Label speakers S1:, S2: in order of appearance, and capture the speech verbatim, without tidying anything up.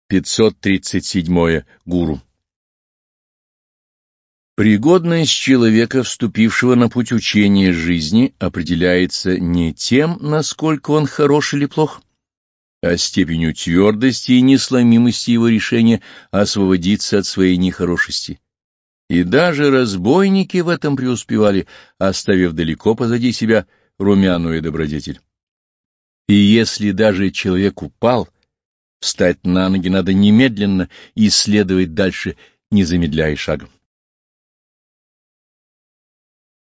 S1: пятьсот тридцать седьмое. Гуру. Пригодность человека, вступившего на путь учения жизни, определяется не тем, насколько он хорош или плох, а степенью твердости и несломимости его решения освободиться от своей нехорошести. И даже разбойники в этом преуспевали, оставив далеко позади себя румяную добродетель. И если даже человек упал, встать на ноги надо немедленно и следовать дальше, не замедляя шага.